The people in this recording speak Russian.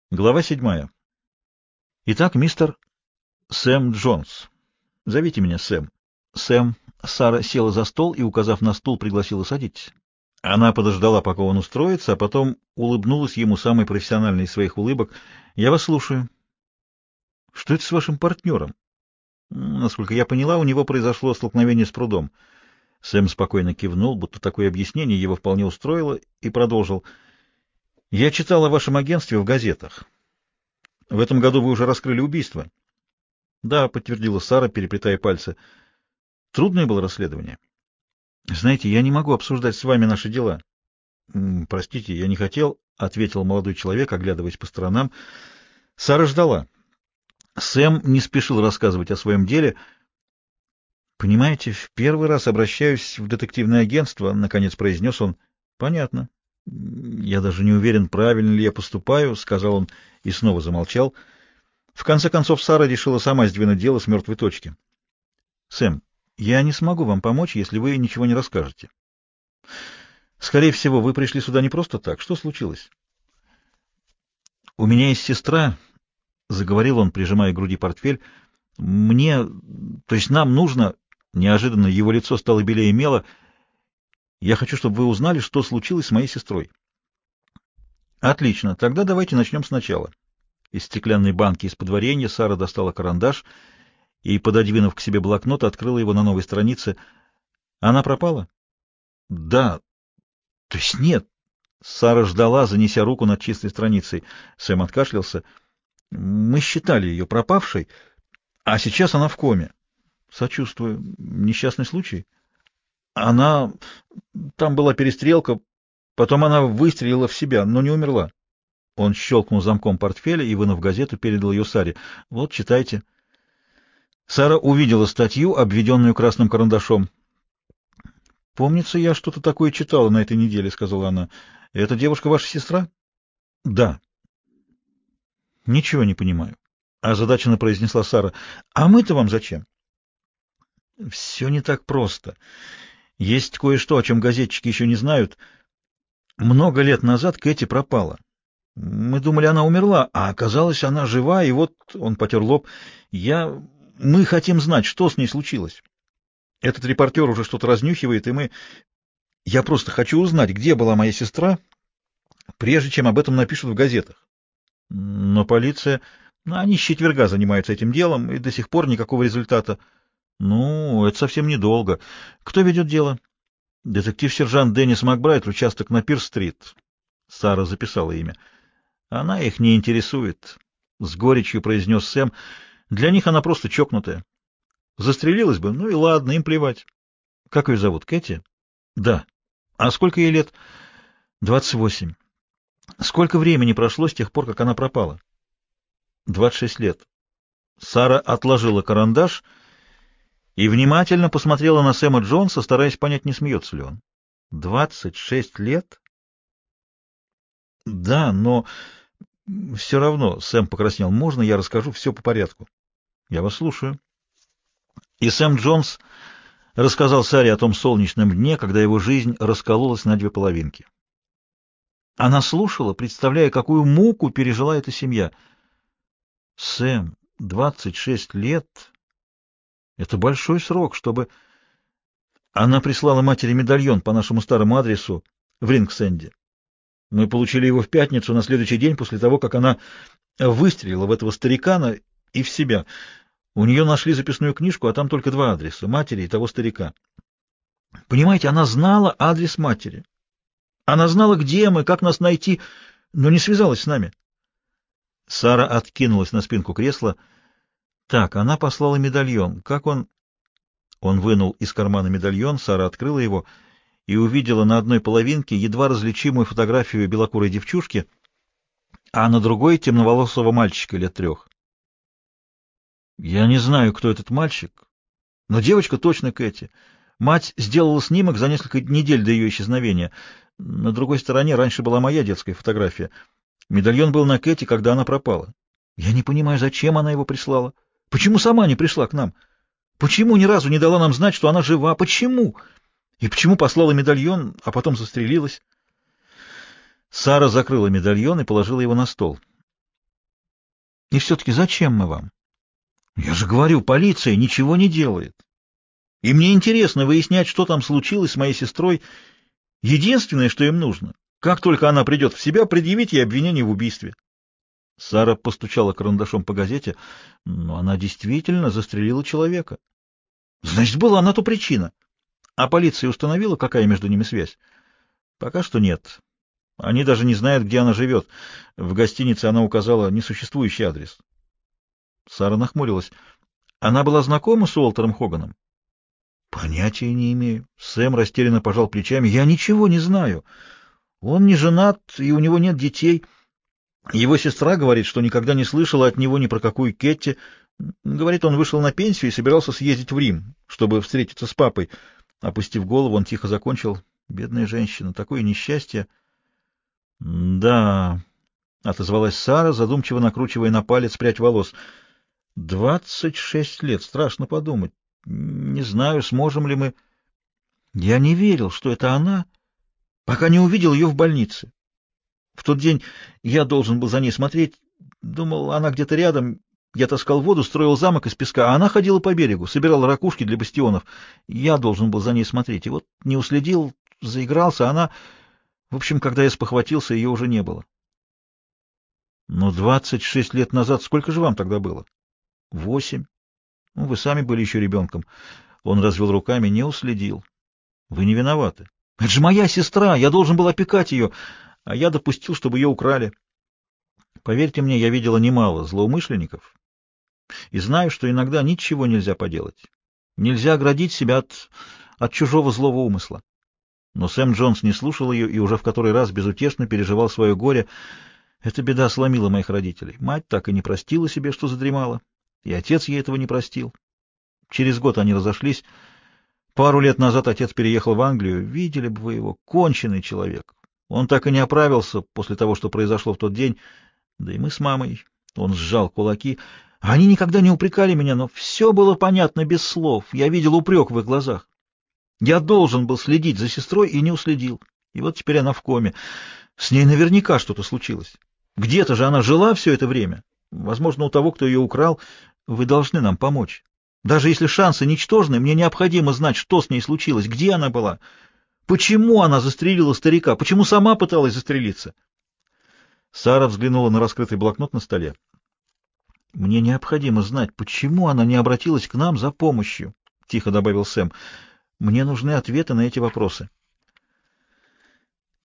Глава 7. Итак, мистер Сэм Джонс. Зовите меня Сэм. Сэм. Сара села за стол и, указав на стул, пригласила садитесь. Она подождала, пока он устроится, а потом улыбнулась ему самой профессиональной из своих улыбок. «Я вас слушаю. Что это с вашим партнером?» Насколько я поняла, у него произошло столкновение с прудом. Сэм спокойно кивнул, будто такое объяснение его вполне устроило, и продолжил. «Я читал о вашем агентстве в газетах. В этом году вы уже раскрыли убийство». «Да», — подтвердила Сара, переплетая пальцы. «Трудное было расследование. Знаете, я не могу обсуждать с вами наши дела». «Простите, я не хотел», — ответил молодой человек, оглядываясь по сторонам. Сара ждала. Сэм не спешил рассказывать о своем деле. «Понимаете, в первый раз обращаюсь в детективное агентство», — наконец произнес он. «Понятно. Я даже не уверен, правильно ли я поступаю», — сказал он и снова замолчал. В конце концов, Сара решила сама сдвинуть дело с мертвой точки. «Сэм, я не смогу вам помочь, если вы ничего не расскажете. Скорее всего, вы пришли сюда не просто так. Что случилось?» «У меня есть сестра», — заговорил он, прижимая к груди портфель. «Мне, то есть нам нужно...» Неожиданно его лицо стало белее мела. «Я хочу, чтобы вы узнали, что случилось с моей сестрой». «Отлично. Тогда давайте начнем сначала». Из стеклянной банки из-под варенья Сара достала карандаш и, пододвинув к себе блокнот, открыла его на новой странице. «Она пропала?» «Да. То есть нет». Сара ждала, занеся руку над чистой страницей. Сэм откашлялся. «Мы считали ее пропавшей, а сейчас она в коме». «Сочувствую. Несчастный случай?» «Она... Там была перестрелка, потом она выстрелила в себя, но не умерла». Он щелкнул замком портфеля и, вынув газету, передал ее Саре. «Вот, читайте». Сара увидела статью, обведенную красным карандашом. «Помнится, я что-то такое читала на этой неделе», — сказала она. «Эта девушка ваша сестра?» «Да». «Ничего не понимаю», — озадаченно произнесла Сара. «А мы-то вам зачем?» «Все не так просто. Есть кое-что, о чем газетчики еще не знают. Много лет назад Кэти пропала. Мы думали, она умерла, а оказалось, она жива, и вот...» — он потер лоб. Мы хотим знать, что с ней случилось. Этот репортер уже что-то разнюхивает, и мы... Я просто хочу узнать, где была моя сестра, прежде чем об этом напишут в газетах». Но полиция... Они с четверга занимаются этим делом, и до сих пор никакого результата. Ну, это совсем недолго. Кто ведет дело? Детектив-сержант Деннис Макбрайт, участок на Пирс-стрит. Сара записала имя. Она их не интересует, — с горечью произнес Сэм. Для них она просто чокнутая. Застрелилась бы, ну и ладно, им плевать. Как ее зовут, Кэти? Да. А сколько ей лет? 28. Сколько времени прошло с тех пор, как она пропала? 26 лет. Сара отложила карандаш и внимательно посмотрела на Сэма Джонса, стараясь понять, не смеется ли он. 26 лет? Да, но все равно, Сэм покраснел, можно я расскажу все по порядку? Я вас слушаю. И Сэм Джонс рассказал Саре о том солнечном дне, когда его жизнь раскололась на две половинки. Она слушала, представляя, какую муку пережила эта семья. Сэм, 26 лет — это большой срок, чтобы... Она прислала матери медальон по нашему старому адресу в Рингсенде. Мы получили его в пятницу, на следующий день после того, как она выстрелила в этого старикана и в себя. У нее нашли записную книжку, а там только два адреса — матери и того старика. Понимаете, она знала адрес матери. Она знала, где мы, как нас найти, но не связалась с нами. Сара откинулась на спинку кресла. Так, она послала медальон. Как он... Он вынул из кармана медальон, Сара открыла его и увидела на одной половинке едва различимую фотографию белокурой девчушки, а на другой — темноволосого мальчика лет 3. Я не знаю, кто этот мальчик, но девочка точно Кэти. Мать сделала снимок за несколько недель до ее исчезновения. На другой стороне раньше была моя детская фотография. Медальон был на Кэти, когда она пропала. Я не понимаю, зачем она его прислала. Почему сама не пришла к нам? Почему ни разу не дала нам знать, что она жива? Почему? И почему послала медальон, а потом застрелилась? Сара закрыла медальон и положила его на стол. И все-таки зачем мы вам? Я же говорю, полиция ничего не делает. И мне интересно выяснять, что там случилось с моей сестрой. Единственное, что им нужно, как только она придет в себя, предъявить ей обвинение в убийстве. Сара постучала карандашом по газете, но она действительно застрелила человека. Значит, была на то причина. А полиция установила, какая между ними связь? Пока что нет. Они даже не знают, где она живет. В гостинице она указала несуществующий адрес. Сара нахмурилась. Она была знакома с Уолтером Хоганом? Понятия не имею. Сэм растерянно пожал плечами. Я ничего не знаю. Он не женат, и у него нет детей. Его сестра говорит, что никогда не слышала от него ни про какую Кетти. Говорит, он вышел на пенсию и собирался съездить в Рим, чтобы встретиться с папой. Опустив голову, он тихо закончил. Бедная женщина, такое несчастье. — Да, — отозвалась Сара, задумчиво накручивая на палец прядь волос. — 26 лет, страшно подумать. Не знаю, сможем ли мы... Я не верил, что это она, пока не увидел ее в больнице. В тот день я должен был за ней смотреть. Думал, она где-то рядом. Я таскал воду, строил замок из песка, а она ходила по берегу, собирала ракушки для бастионов. Я должен был за ней смотреть. И вот не уследил, заигрался, она... В общем, когда я спохватился, ее уже не было. Но 26 лет назад сколько же вам тогда было? 8. Ну, вы сами были еще ребенком. Он развел руками, не уследил. Вы не виноваты. Это же моя сестра, я должен был опекать ее, а я допустил, чтобы ее украли. Поверьте мне, я видела немало злоумышленников и знаю, что иногда ничего нельзя поделать. Нельзя оградить себя от чужого злого умысла. Но Сэм Джонс не слушал ее и уже в который раз безутешно переживал свое горе. Эта беда сломила моих родителей. Мать так и не простила себе, что задремала, и отец ей этого не простил. Через год они разошлись. Пару лет назад отец переехал в Англию. Видели бы вы его, конченый человек. Он так и не оправился после того, что произошло в тот день. Да и мы с мамой. Он сжал кулаки. Они никогда не упрекали меня, но все было понятно без слов. Я видел упрек в их глазах. Я должен был следить за сестрой и не уследил. И вот теперь она в коме. С ней наверняка что-то случилось. Где-то же она жила все это время. Возможно, у того, кто ее украл. Вы должны нам помочь. Даже если шансы ничтожны, мне необходимо знать, что с ней случилось, где она была, почему она застрелила старика, почему сама пыталась застрелиться. Сара взглянула на раскрытый блокнот на столе. «Мне необходимо знать, почему она не обратилась к нам за помощью», — тихо добавил Сэм. «Мне нужны ответы на эти вопросы».